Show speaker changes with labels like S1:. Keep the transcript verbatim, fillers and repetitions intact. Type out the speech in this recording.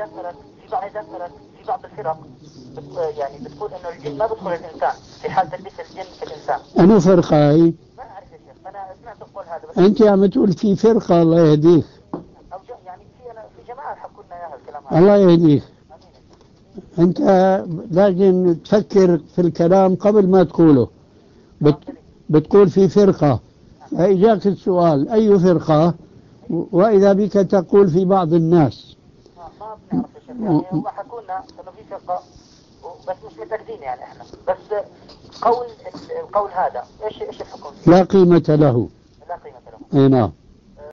S1: مثلا في بعض مثلا في بعض الفرق يعني بتقول انه الجن ما بدخل الانسان في حال تلبيس الجن في الانسان.
S2: أنو فرقة هي؟
S1: ما اعرف يا شيخ، انا سمعت القول هذا بس.
S2: أنت عم تقول في فرقة، الله يهديك.
S1: او يعني في انا في جماعه حكوا لنا اياها الكلام هذا.
S2: الله يهديك.
S1: امين.
S2: أنت لازم تفكر في الكلام قبل ما تقوله. بت بتقول في فرقة، فإجاك السؤال أي فرقة، وإذا بك تقول في بعض الناس.
S1: ما ما بنعرف يا شيخ، يعني هم حكوا لنا انه في فرقه بس مش متاكدين يعني احنا، بس قول القول هذا ايش ايش الحكم؟
S2: لا قيمة له.
S1: لا قيمه له.
S2: اي نعم.